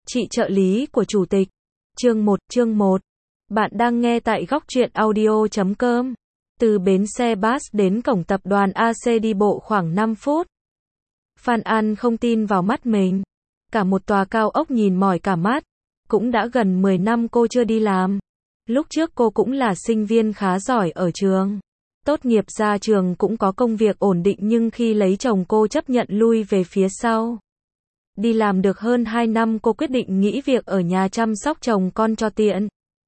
Chị trợ lý của chủ tịch. Chương 1. Bạn đang nghe tại góc truyện audio.com. Từ bến xe bus đến cổng tập đoàn AC đi bộ khoảng 5 phút. Phan An không tin vào mắt mình. Cả một tòa cao ốc nhìn mỏi cả mắt. Cũng đã gần 10 năm cô chưa đi làm. Lúc trước cô cũng là sinh viên khá giỏi ở trường. Tốt nghiệp ra trường cũng có công việc ổn định, nhưng khi lấy chồng cô chấp nhận lui về phía sau. Đi làm được hơn 2 năm cô quyết định nghỉ việc ở nhà chăm sóc chồng con cho tiện.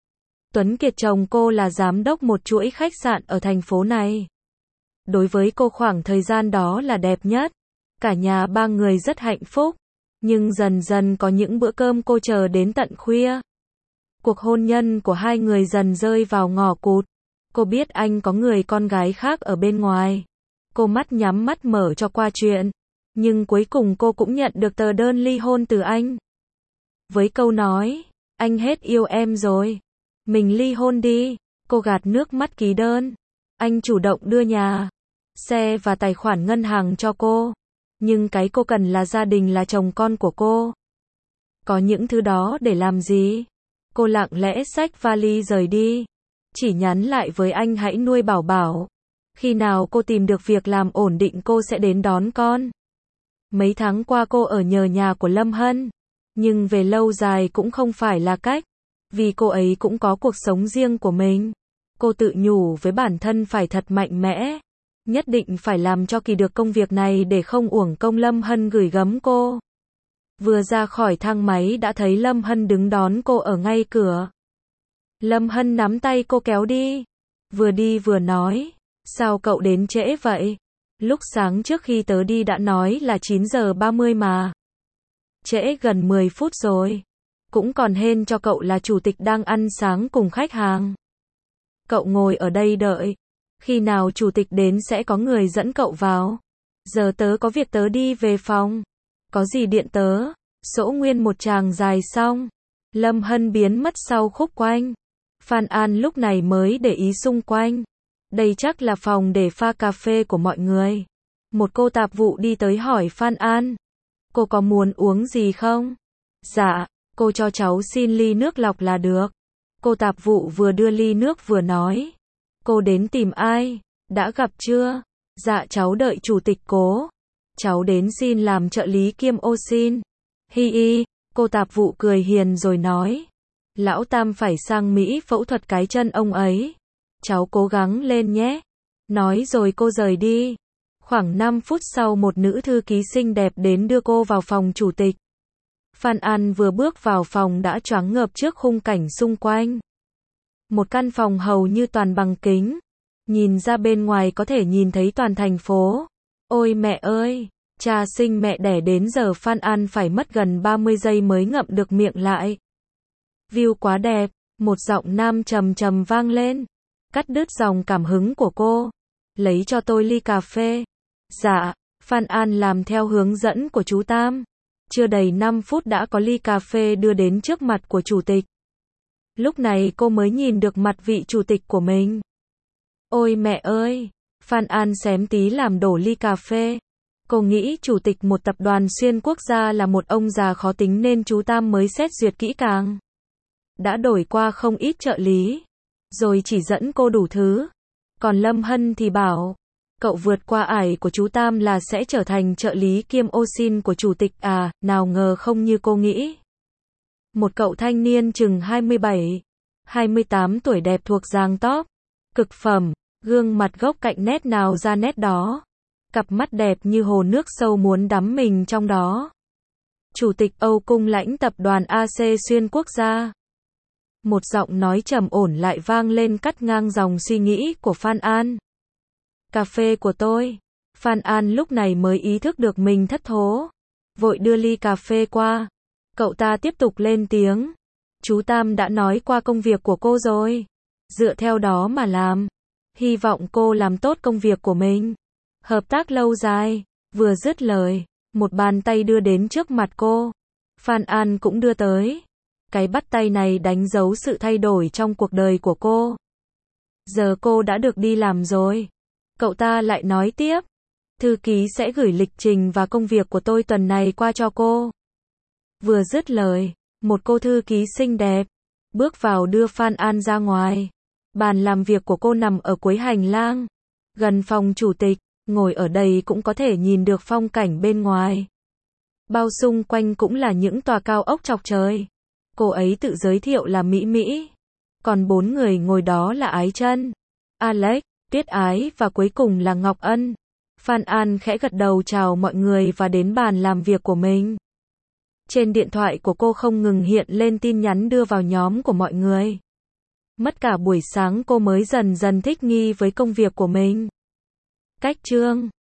Tuấn Kiệt chồng cô là giám đốc một chuỗi khách sạn ở thành phố này. Đối với cô khoảng thời gian đó là đẹp nhất. Cả nhà ba người rất hạnh phúc. Nhưng dần dần có những bữa cơm cô chờ đến tận khuya. Cuộc hôn nhân của hai người dần rơi vào ngõ cụt. Cô biết anh có người con gái khác ở bên ngoài. Cô mắt nhắm mắt mở cho qua chuyện. Nhưng cuối cùng cô cũng nhận được tờ đơn ly hôn từ anh. Với câu nói, anh hết yêu em rồi. Mình ly hôn đi. Cô gạt nước mắt ký đơn. Anh chủ động đưa nhà, xe và tài khoản ngân hàng cho cô. Nhưng cái cô cần là gia đình, là chồng con của cô. Có những thứ đó để làm gì? Cô lặng lẽ xách vali rời đi. Chỉ nhắn lại với anh hãy nuôi Bảo Bảo. Khi nào cô tìm được việc làm ổn định cô sẽ đến đón con. Mấy tháng qua cô ở nhờ nhà của Lâm Hân. Nhưng về lâu dài cũng không phải là cách. Vì cô ấy cũng có cuộc sống riêng của mình. Cô tự nhủ với bản thân phải thật mạnh mẽ. Nhất định phải làm cho kỳ được công việc này để không uổng công Lâm Hân gửi gắm cô. Vừa ra khỏi thang máy đã thấy Lâm Hân đứng đón cô ở ngay cửa. Lâm Hân nắm tay cô kéo đi. Vừa đi vừa nói, sao cậu đến trễ vậy? Lúc sáng trước khi tớ đi đã nói là 9 giờ 30 mà. Trễ gần 10 phút rồi. Cũng còn hên cho cậu là chủ tịch đang ăn sáng cùng khách hàng. Cậu ngồi ở đây đợi. Khi nào chủ tịch đến sẽ có người dẫn cậu vào. Giờ tớ có việc tớ đi về phòng. Có gì điện tớ. Sỗ nguyên một tràng dài xong. Lâm Hân biến mất sau khúc quanh. Phan An lúc này mới để ý xung quanh. Đây chắc là phòng để pha cà phê của mọi người. Một cô tạp vụ đi tới hỏi Phan An. Cô có muốn uống gì không? Dạ, cô cho cháu xin ly nước lọc là được. Cô tạp vụ vừa đưa ly nước vừa nói. Cô đến tìm ai? Đã gặp chưa? Dạ cháu đợi chủ tịch Cố. Cháu đến xin làm trợ lý kiêm ô xin. Hi hi, cô tạp vụ cười hiền rồi nói. Lão Tam phải sang Mỹ phẫu thuật cái chân ông ấy. Cháu cố gắng lên nhé. Nói rồi cô rời đi. Khoảng 5 phút sau một nữ thư ký xinh đẹp đến đưa cô vào phòng chủ tịch. Phan An vừa bước vào phòng đã choáng ngợp trước khung cảnh xung quanh. Một căn phòng hầu như toàn bằng kính. Nhìn ra bên ngoài có thể nhìn thấy toàn thành phố. Ôi mẹ ơi, cha sinh mẹ đẻ đến giờ Phan An phải mất gần 30 giây mới ngậm được miệng lại. View quá đẹp, một giọng nam trầm trầm vang lên. Cắt đứt dòng cảm hứng của cô. Lấy cho tôi ly cà phê. Dạ, Phan An làm theo hướng dẫn của chú Tam. Chưa đầy 5 phút đã có ly cà phê đưa đến trước mặt của chủ tịch. Lúc này cô mới nhìn được mặt vị chủ tịch của mình. Ôi mẹ ơi, Phan An xém tí làm đổ ly cà phê. Cô nghĩ chủ tịch một tập đoàn xuyên quốc gia là một ông già khó tính nên chú Tam mới xét duyệt kỹ càng. Đã đổi qua không ít trợ lý. Rồi chỉ dẫn cô đủ thứ. Còn Lâm Hân thì bảo. Cậu vượt qua ải của chú Tam là sẽ trở thành trợ lý kiêm ô xin của chủ tịch à, nào ngờ không như cô nghĩ. Một cậu thanh niên chừng 27, 28 tuổi đẹp thuộc dáng top. Cực phẩm, gương mặt gốc cạnh nét nào ra nét đó. Cặp mắt đẹp như hồ nước sâu muốn đắm mình trong đó. Chủ tịch Âu Cung lãnh tập đoàn AC xuyên quốc gia. Một giọng nói trầm ổn lại vang lên cắt ngang dòng suy nghĩ của Phan An. Cà phê của tôi. Phan An lúc này mới ý thức được mình thất thố. Vội đưa ly cà phê qua. Cậu ta tiếp tục lên tiếng. Chú Tam đã nói qua công việc của cô rồi. Dựa theo đó mà làm. Hy vọng cô làm tốt công việc của mình. Hợp tác lâu dài. Vừa dứt lời, một bàn tay đưa đến trước mặt cô. Phan An cũng đưa tới. Cái bắt tay này đánh dấu sự thay đổi trong cuộc đời của cô. Giờ cô đã được đi làm rồi. Cậu ta lại nói tiếp. Thư ký sẽ gửi lịch trình và công việc của tôi tuần này qua cho cô. Vừa dứt lời, Một cô thư ký xinh đẹp bước vào đưa Phan An ra ngoài. Bàn làm việc của cô nằm ở cuối hành lang, gần phòng chủ tịch, ngồi ở đây cũng có thể nhìn được phong cảnh bên ngoài. Bao xung quanh cũng là những tòa cao ốc chọc trời. Cô ấy tự giới thiệu là Mỹ Mỹ. Còn 4 người ngồi đó là Ái Chân, Alex, Tuyết Ái và cuối cùng là Ngọc Ân. Phan An khẽ gật đầu chào mọi người và đến bàn làm việc của mình. Trên điện thoại của cô không ngừng hiện lên tin nhắn đưa vào nhóm của mọi người. Mất cả buổi sáng cô mới dần dần thích nghi với công việc của mình. Cách chương